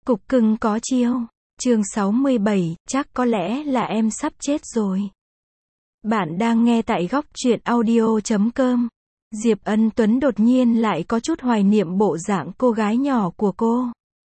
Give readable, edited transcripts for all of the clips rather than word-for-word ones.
Cục cưng có chiêu. Chương 67, chắc có lẽ là em sắp chết rồi. Bạn đang nghe tại góc truyện audio.com. Diệp Ân Tuấn đột nhiên lại có chút hoài niệm bộ dạng cô gái nhỏ của cô.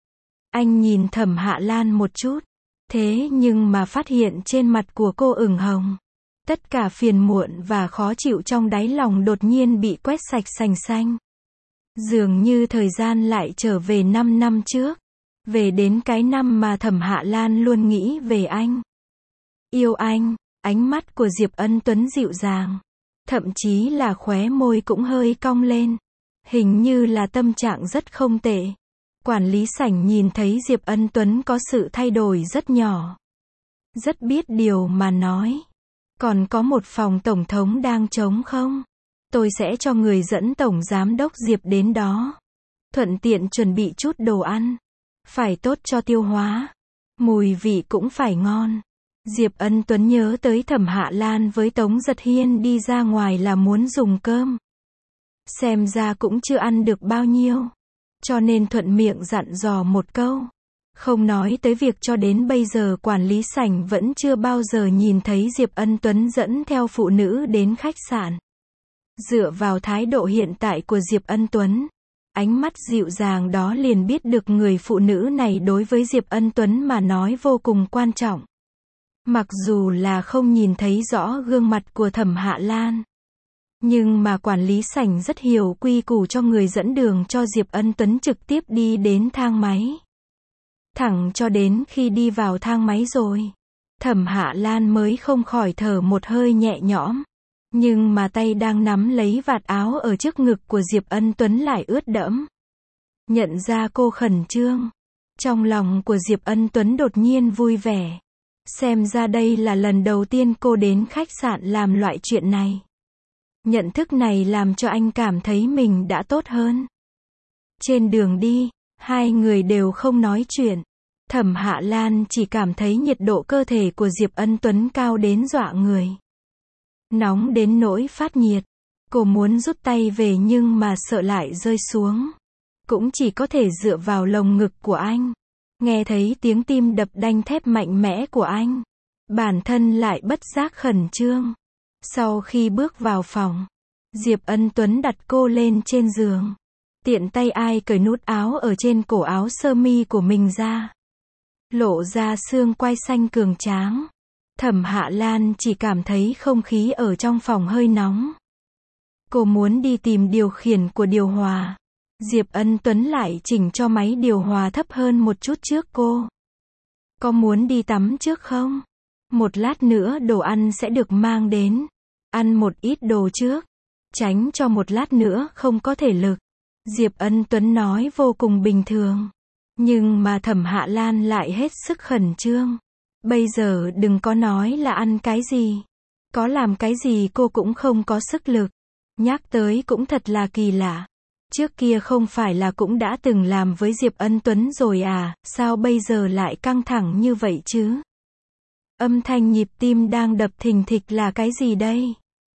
Anh nhìn Thẩm Hạ Lan một chút. Thế nhưng mà phát hiện trên mặt của cô ửng hồng. Tất cả phiền muộn và khó chịu trong đáy lòng đột nhiên bị quét sạch sành xanh. Dường như thời gian lại trở về 5 năm trước. Về đến cái năm mà Thẩm Hạ Lan luôn nghĩ về anh. Yêu anh, ánh mắt của Diệp Ân Tuấn dịu dàng. Thậm chí là khóe môi cũng hơi cong lên. Hình như là tâm trạng rất không tệ. Quản lý sảnh nhìn thấy Diệp Ân Tuấn có sự thay đổi rất nhỏ. Rất biết điều mà nói. Còn có một phòng tổng thống đang trống không? Tôi sẽ cho người dẫn tổng giám đốc Diệp đến đó. Thuận tiện chuẩn bị chút đồ ăn. Phải tốt cho tiêu hóa. Mùi vị cũng phải ngon. Diệp Ân Tuấn nhớ tới Thẩm Hạ Lan với Tống Giật Hiên đi ra ngoài là muốn dùng cơm. Xem ra cũng chưa ăn được bao nhiêu. Cho nên thuận miệng dặn dò một câu. Không nói tới việc cho đến bây giờ quản lý sảnh vẫn chưa bao giờ nhìn thấy Diệp Ân Tuấn dẫn theo phụ nữ đến khách sạn. Dựa vào thái độ hiện tại của Diệp Ân Tuấn, ánh mắt dịu dàng đó liền biết được người phụ nữ này đối với Diệp Ân Tuấn mà nói vô cùng quan trọng. Mặc dù là không nhìn thấy rõ gương mặt của Thẩm Hạ Lan, nhưng mà quản lý sảnh rất hiểu quy củ cho người dẫn đường cho Diệp Ân Tuấn trực tiếp đi đến thang máy. Thẳng cho đến khi đi vào thang máy rồi, Thẩm Hạ Lan mới không khỏi thở một hơi nhẹ nhõm. Nhưng mà tay đang nắm lấy vạt áo ở trước ngực của Diệp Ân Tuấn lại ướt đẫm. Nhận ra cô khẩn trương. Trong lòng của Diệp Ân Tuấn đột nhiên vui vẻ. Xem ra đây là lần đầu tiên cô đến khách sạn làm loại chuyện này. Nhận thức này làm cho anh cảm thấy mình đã tốt hơn. Trên đường đi, hai người đều không nói chuyện. Thẩm Hạ Lan chỉ cảm thấy nhiệt độ cơ thể của Diệp Ân Tuấn cao đến dọa người. Nóng đến nỗi phát nhiệt. Cô muốn rút tay về nhưng mà sợ lại rơi xuống. Cũng chỉ có thể dựa vào lồng ngực của anh. Nghe thấy tiếng tim đập đanh thép mạnh mẽ của anh. Bản thân lại bất giác khẩn trương. Sau khi bước vào phòng, Diệp Ân Tuấn đặt cô lên trên giường. Tiện tay ai cởi nút áo ở trên cổ áo sơ mi của mình ra. Lộ ra xương quai xanh cường tráng. Thẩm Hạ Lan chỉ cảm thấy không khí ở trong phòng hơi nóng. Cô muốn đi tìm điều khiển của điều hòa. Diệp Ân Tuấn lại chỉnh cho máy điều hòa thấp hơn một chút trước cô. Có muốn đi tắm trước không? Một lát nữa đồ ăn sẽ được mang đến. Ăn một ít đồ trước. Tránh cho một lát nữa không có thể lực. Diệp Ân Tuấn nói vô cùng bình thường. Nhưng mà Thẩm Hạ Lan lại hết sức khẩn trương. Bây giờ đừng có nói là ăn cái gì. Có làm cái gì cô cũng không có sức lực. Nhắc tới cũng thật là kỳ lạ. Trước kia không phải là cũng đã từng làm với Diệp Ân Tuấn rồi à, sao bây giờ lại căng thẳng như vậy chứ? Âm thanh nhịp tim đang đập thình thịch là cái gì đây?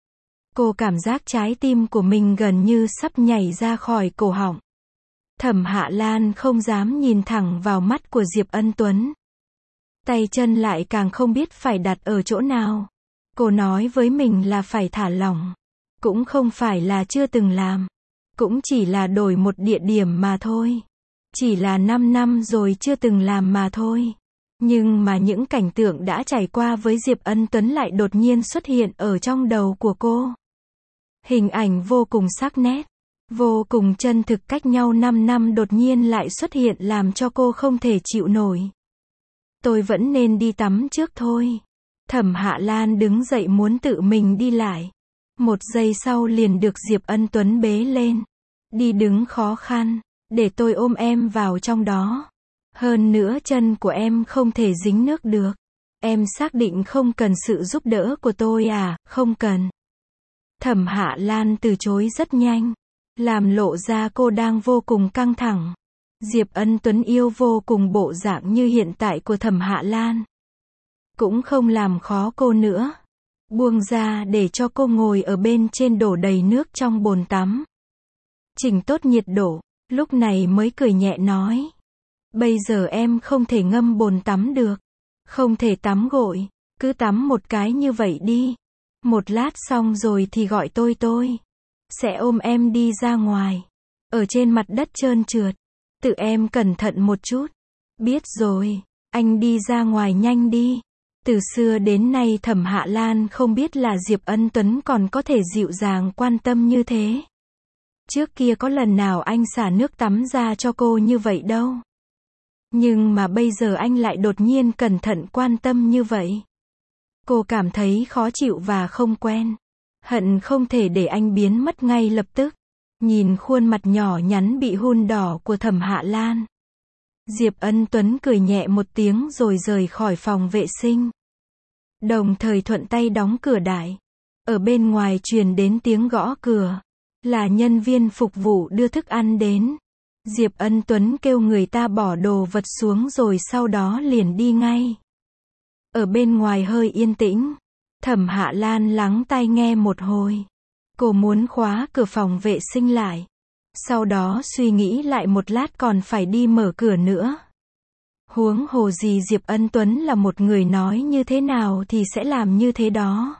Cô cảm giác trái tim của mình gần như sắp nhảy ra khỏi cổ họng. Thẩm Hạ Lan không dám nhìn thẳng vào mắt của Diệp Ân Tuấn. Tay chân lại càng không biết phải đặt ở chỗ nào. Cô nói với mình là phải thả lỏng. Cũng không phải là chưa từng làm. Cũng chỉ là đổi một địa điểm mà thôi. Chỉ là 5 năm rồi chưa từng làm mà thôi. Nhưng mà những cảnh tượng đã trải qua với Diệp Ân Tuấn lại đột nhiên xuất hiện ở trong đầu của cô. Hình ảnh vô cùng sắc nét. Vô cùng chân thực cách nhau 5 năm đột nhiên lại xuất hiện làm cho cô không thể chịu nổi. Tôi vẫn nên đi tắm trước thôi. Thẩm Hạ Lan đứng dậy muốn tự mình đi lại. Một giây sau liền được Diệp Ân Tuấn bế lên. Đi đứng khó khăn. Để tôi ôm em vào trong đó. Hơn nữa chân của em không thể dính nước được. Em xác định không cần sự giúp đỡ của tôi à? Không cần. Thẩm Hạ Lan từ chối rất nhanh. Làm lộ ra cô đang vô cùng căng thẳng. Diệp Ân Tuấn yêu vô cùng bộ dạng như hiện tại của Thẩm Hạ Lan. Cũng không làm khó cô nữa. Buông ra để cho cô ngồi ở bên trên đổ đầy nước trong bồn tắm. Chỉnh tốt nhiệt độ, lúc này mới cười nhẹ nói. Bây giờ em không thể ngâm bồn tắm được. Không thể tắm gội. Cứ tắm một cái như vậy đi. Một lát xong rồi thì gọi tôi. Sẽ ôm em đi ra ngoài. Ở trên mặt đất trơn trượt. Tự em cẩn thận một chút. Biết rồi. Anh đi ra ngoài nhanh đi. Từ xưa đến nay Thẩm Hạ Lan không biết là Diệp Ân Tuấn còn có thể dịu dàng quan tâm như thế. Trước kia có lần nào anh xả nước tắm ra cho cô như vậy đâu. Nhưng mà bây giờ anh lại đột nhiên cẩn thận quan tâm như vậy. Cô cảm thấy khó chịu và không quen. Hận không thể để anh biến mất ngay lập tức. Nhìn khuôn mặt nhỏ nhắn bị hun đỏ của Thẩm Hạ Lan. Diệp Ân Tuấn cười nhẹ một tiếng rồi rời khỏi phòng vệ sinh. Đồng thời thuận tay đóng cửa đại. Ở bên ngoài truyền đến tiếng gõ cửa. Là nhân viên phục vụ đưa thức ăn đến. Diệp Ân Tuấn kêu người ta bỏ đồ vật xuống rồi sau đó liền đi ngay. Ở bên ngoài hơi yên tĩnh. Thẩm Hạ Lan lắng tai nghe một hồi. Cô muốn khóa cửa phòng vệ sinh lại. Sau đó suy nghĩ lại một lát còn phải đi mở cửa nữa. Huống hồ gì Diệp Ân Tuấn là một người nói như thế nào thì sẽ làm như thế đó.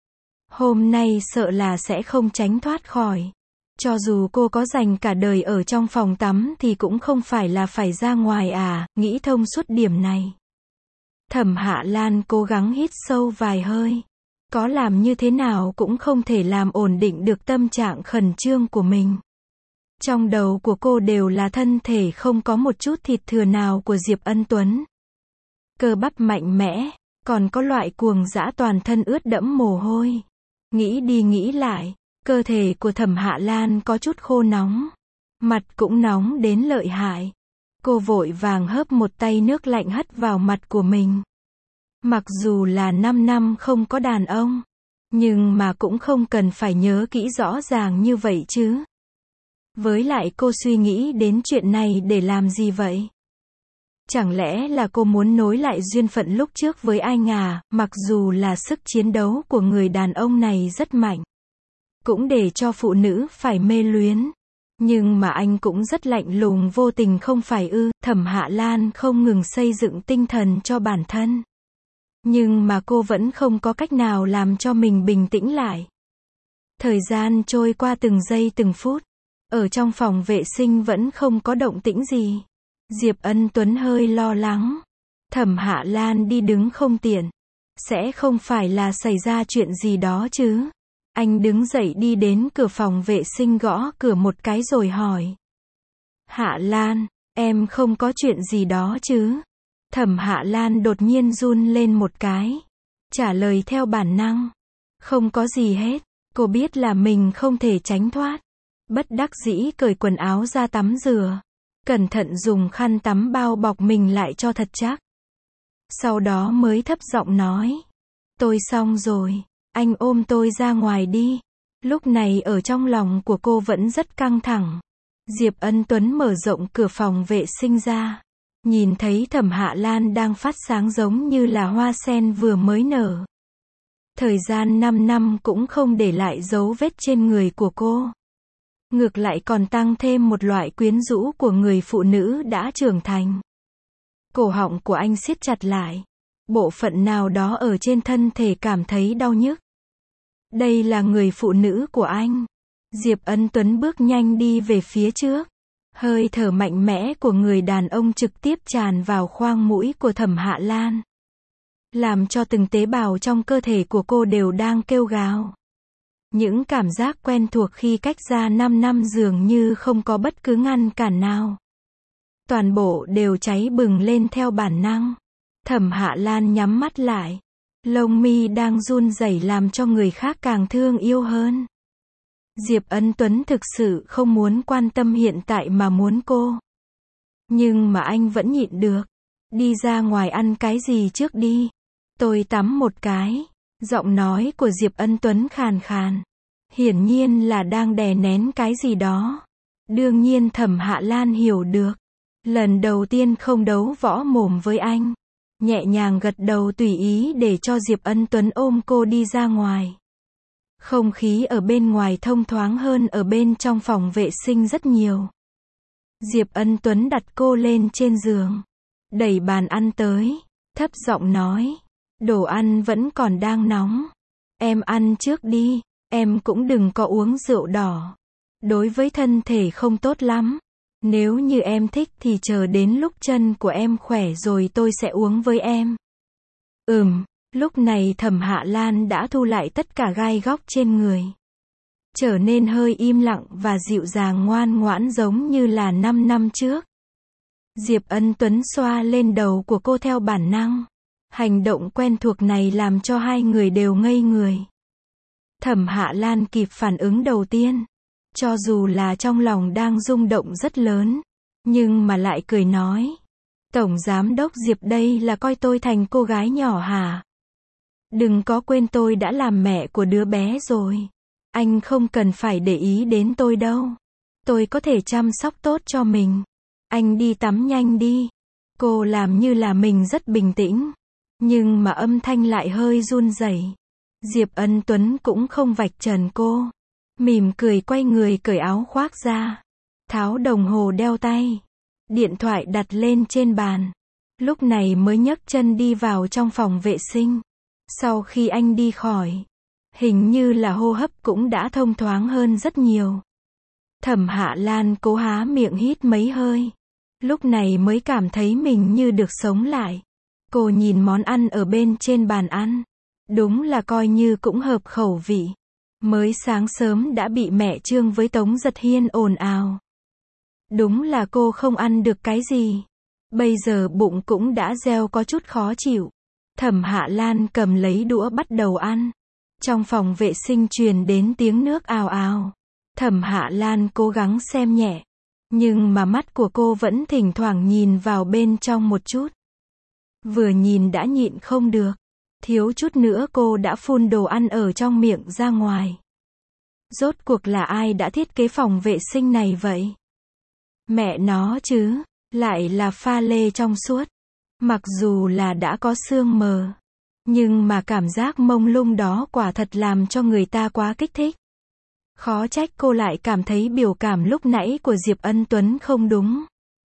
Hôm nay sợ là sẽ không tránh thoát khỏi. Cho dù cô có dành cả đời ở trong phòng tắm thì cũng không phải là phải ra ngoài à, nghĩ thông suốt điểm này. Thẩm Hạ Lan cố gắng hít sâu vài hơi. Có làm như thế nào cũng không thể làm ổn định được tâm trạng khẩn trương của mình. Trong đầu của cô đều là thân thể không có một chút thịt thừa nào của Diệp Ân Tuấn. Cơ bắp mạnh mẽ, còn có loại cuồng dã toàn thân ướt đẫm mồ hôi. Nghĩ đi nghĩ lại, cơ thể của Thẩm Hạ Lan có chút khô nóng. Mặt cũng nóng đến lợi hại. Cô vội vàng hớp một tay nước lạnh hất vào mặt của mình. Mặc dù là 5 năm không có đàn ông, nhưng mà cũng không cần phải nhớ kỹ rõ ràng như vậy chứ. Với lại cô suy nghĩ đến chuyện này để làm gì vậy? Chẳng lẽ là cô muốn nối lại duyên phận lúc trước với anh à, mặc dù là sức chiến đấu của người đàn ông này rất mạnh. Cũng để cho phụ nữ phải mê luyến. Nhưng mà anh cũng rất lạnh lùng vô tình không phải ư? Thẩm Hạ Lan không ngừng xây dựng tinh thần cho bản thân. Nhưng mà cô vẫn không có cách nào làm cho mình bình tĩnh lại. Thời gian trôi qua từng giây từng phút. Ở trong phòng vệ sinh vẫn không có động tĩnh gì. Diệp Ân Tuấn hơi lo lắng. Thẩm Hạ Lan đi đứng không tiện. Sẽ không phải là xảy ra chuyện gì đó chứ? Anh đứng dậy đi đến cửa phòng vệ sinh gõ cửa một cái rồi hỏi. Hạ Lan, em không có chuyện gì đó chứ? Thẩm Hạ Lan đột nhiên run lên một cái. Trả lời theo bản năng. Không có gì hết. Cô biết là mình không thể tránh thoát. Bất đắc dĩ cởi quần áo ra tắm rửa. Cẩn thận dùng khăn tắm bao bọc mình lại cho thật chắc. Sau đó mới thấp giọng nói. Tôi xong rồi. Anh ôm tôi ra ngoài đi. Lúc này ở trong lòng của cô vẫn rất căng thẳng. Diệp Ân Tuấn mở rộng cửa phòng vệ sinh ra. Nhìn thấy Thẩm Hạ Lan đang phát sáng giống như là hoa sen vừa mới nở. Thời gian 5 năm cũng không để lại dấu vết trên người của cô. Ngược lại còn tăng thêm một loại quyến rũ của người phụ nữ đã trưởng thành. Cổ họng của anh siết chặt lại. Bộ phận nào đó ở trên thân thể cảm thấy đau nhức. Đây là người phụ nữ của anh. Diệp Ân Tuấn bước nhanh đi về phía trước. Hơi thở mạnh mẽ của người đàn ông trực tiếp tràn vào khoang mũi của Thẩm Hạ Lan. Làm cho từng tế bào trong cơ thể của cô đều đang kêu gào. Những cảm giác quen thuộc khi cách ra 5 năm dường như không có bất cứ ngăn cản nào. Toàn bộ đều cháy bừng lên theo bản năng. Thẩm Hạ Lan nhắm mắt lại. Lông mi đang run rẩy làm cho người khác càng thương yêu hơn. Diệp Ân Tuấn thực sự không muốn quan tâm hiện tại mà muốn cô. Nhưng mà anh vẫn nhịn được. Đi ra ngoài ăn cái gì trước đi. Tôi tắm một cái. Giọng nói của Diệp Ân Tuấn khàn khàn. Hiển nhiên là đang đè nén cái gì đó. Đương nhiên Thẩm Hạ Lan hiểu được. Lần đầu tiên không đấu võ mồm với anh. Nhẹ nhàng gật đầu tùy ý để cho Diệp Ân Tuấn ôm cô đi ra ngoài. Không khí ở bên ngoài thông thoáng hơn ở bên trong phòng vệ sinh rất nhiều. Diệp Ân Tuấn đặt cô lên trên giường, đẩy bàn ăn tới, thấp giọng nói, đồ ăn vẫn còn đang nóng. Em ăn trước đi, em cũng đừng có uống rượu đỏ. Đối với thân thể không tốt lắm. Nếu như em thích thì chờ đến lúc chân của em khỏe rồi tôi sẽ uống với em. Lúc này Thẩm Hạ Lan đã thu lại tất cả gai góc trên người. Trở nên hơi im lặng và dịu dàng ngoan ngoãn giống như là 5 năm trước. Diệp Ân Tuấn xoa lên đầu của cô theo bản năng. Hành động quen thuộc này làm cho hai người đều ngây người. Thẩm Hạ Lan kịp phản ứng đầu tiên. Cho dù là trong lòng đang rung động rất lớn, nhưng mà lại cười nói. Tổng Giám đốc Diệp đây là coi tôi thành cô gái nhỏ hả? Đừng có quên tôi đã làm mẹ của đứa bé rồi. Anh không cần phải để ý đến tôi đâu. Tôi có thể chăm sóc tốt cho mình. Anh đi tắm nhanh đi. Cô làm như là mình rất bình tĩnh. Nhưng mà âm thanh lại hơi run rẩy. Diệp Ân Tuấn cũng không vạch trần cô. Mỉm cười quay người cởi áo khoác ra. Tháo đồng hồ đeo tay. Điện thoại đặt lên trên bàn. Lúc này mới nhấc chân đi vào trong phòng vệ sinh. Sau khi anh đi khỏi, hình như là hô hấp cũng đã thông thoáng hơn rất nhiều. Thẩm Hạ Lan cố há miệng hít mấy hơi. Lúc này mới cảm thấy mình như được sống lại. Cô nhìn món ăn ở bên trên bàn ăn. Đúng là coi như cũng hợp khẩu vị. Mới sáng sớm đã bị mẹ Trương với Tống Giật Hiên ồn ào. Đúng là cô không ăn được cái gì. Bây giờ bụng cũng đã reo có chút khó chịu. Thẩm Hạ Lan cầm lấy đũa bắt đầu ăn. Trong phòng vệ sinh truyền đến tiếng nước ào ào. Thẩm Hạ Lan cố gắng xem nhẹ. Nhưng mà mắt của cô vẫn thỉnh thoảng nhìn vào bên trong một chút. Vừa nhìn đã nhịn không được. Thiếu chút nữa cô đã phun đồ ăn ở trong miệng ra ngoài. Rốt cuộc là ai đã thiết kế phòng vệ sinh này vậy? Mẹ nó chứ, lại là pha lê trong suốt. Mặc dù là đã có sương mờ, nhưng mà cảm giác mông lung đó quả thật làm cho người ta quá kích thích. Khó trách cô lại cảm thấy biểu cảm lúc nãy của Diệp Ân Tuấn không đúng.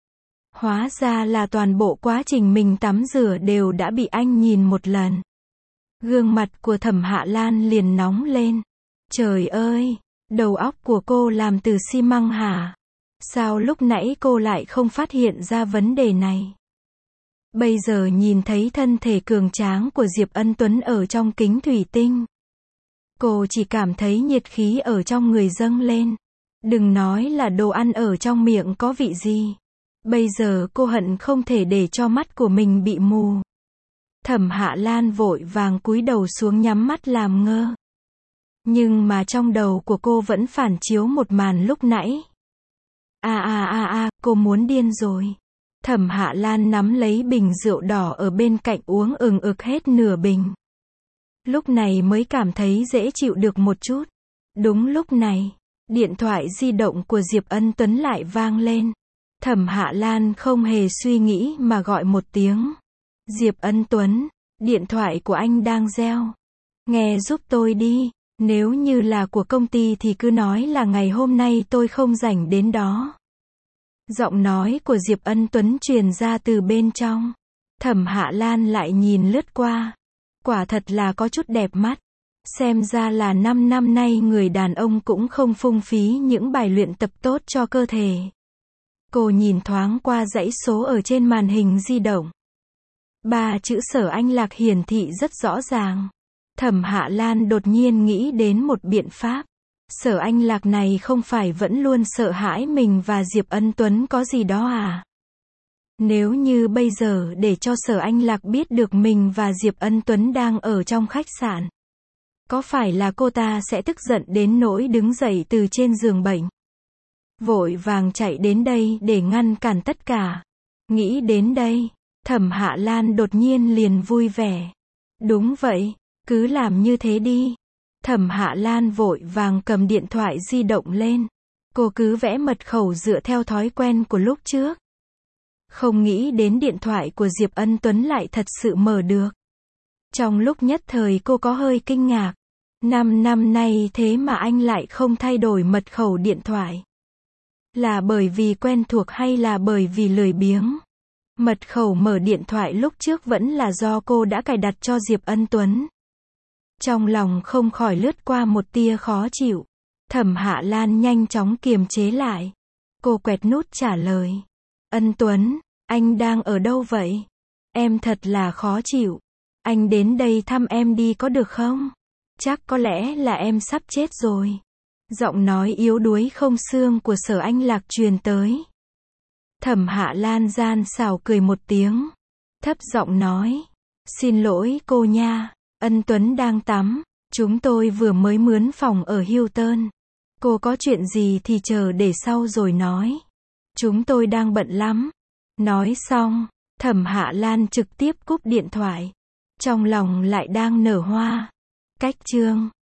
Hóa ra là toàn bộ quá trình mình tắm rửa đều đã bị anh nhìn một lần. Gương mặt của Thẩm Hạ Lan liền nóng lên. Trời ơi, đầu óc của cô làm từ xi măng hả? Sao lúc nãy cô lại không phát hiện ra vấn đề này? Bây giờ nhìn thấy thân thể cường tráng của Diệp Ân Tuấn ở trong kính thủy tinh. Cô chỉ cảm thấy nhiệt khí ở trong người dâng lên. Đừng nói là đồ ăn ở trong miệng có vị gì. Bây giờ cô hận không thể để cho mắt của mình bị mù. Thẩm Hạ Lan vội vàng cúi đầu xuống nhắm mắt làm ngơ. Nhưng mà trong đầu của cô vẫn phản chiếu một màn lúc nãy. Cô muốn điên rồi. Thẩm Hạ Lan nắm lấy bình rượu đỏ ở bên cạnh uống ừng ực hết nửa bình. Lúc này mới cảm thấy dễ chịu được một chút. Đúng lúc này, điện thoại di động của Diệp Ân Tuấn lại vang lên. Thẩm Hạ Lan không hề suy nghĩ mà gọi một tiếng. Diệp Ân Tuấn, điện thoại của anh đang reo. Nghe giúp tôi đi, nếu như là của công ty thì cứ nói là ngày hôm nay tôi không rảnh đến đó. Giọng nói của Diệp Ân Tuấn truyền ra từ bên trong. Thẩm Hạ Lan lại nhìn lướt qua. Quả thật là có chút đẹp mắt. Xem ra là 5 năm nay người đàn ông cũng không phung phí những bài luyện tập tốt cho cơ thể. Cô nhìn thoáng qua dãy số ở trên màn hình di động. 3 chữ Sở Anh Lạc hiển thị rất rõ ràng. Thẩm Hạ Lan đột nhiên nghĩ đến một biện pháp. Sở Anh Lạc này không phải vẫn luôn sợ hãi mình và Diệp Ân Tuấn có gì đó à? Nếu như bây giờ để cho Sở Anh Lạc biết được mình và Diệp Ân Tuấn đang ở trong khách sạn, có phải là cô ta sẽ tức giận đến nỗi đứng dậy từ trên giường bệnh, vội vàng chạy đến đây để ngăn cản tất cả. Nghĩ đến đây, Thẩm Hạ Lan đột nhiên liền vui vẻ. Đúng vậy, cứ làm như thế đi. Thẩm Hạ Lan vội vàng cầm điện thoại di động lên. Cô cứ vẽ mật khẩu dựa theo thói quen của lúc trước. Không nghĩ đến điện thoại của Diệp Ân Tuấn lại thật sự mở được. Trong lúc nhất thời cô có hơi kinh ngạc. 5 năm nay thế mà anh lại không thay đổi mật khẩu điện thoại. Là bởi vì quen thuộc hay là bởi vì lười biếng? Mật khẩu mở điện thoại lúc trước vẫn là do cô đã cài đặt cho Diệp Ân Tuấn. Trong lòng không khỏi lướt qua một tia khó chịu. Thẩm Hạ Lan nhanh chóng kiềm chế lại. Cô quẹt nút trả lời. Ân Tuấn, anh đang ở đâu vậy? Em thật là khó chịu. Anh đến đây thăm em đi có được không? Chắc có lẽ là em sắp chết rồi. Giọng nói yếu đuối không xương của Sở Anh Lạc truyền tới. Thẩm Hạ Lan gian xảo cười một tiếng. Thấp giọng nói. Xin lỗi cô nha. Ân Tuấn đang tắm. Chúng tôi vừa mới mướn phòng ở Hilton. Cô có chuyện gì thì chờ để sau rồi nói. Chúng tôi đang bận lắm. Nói xong, Thẩm Hạ Lan trực tiếp cúp điện thoại. Trong lòng lại đang nở hoa. Cách chương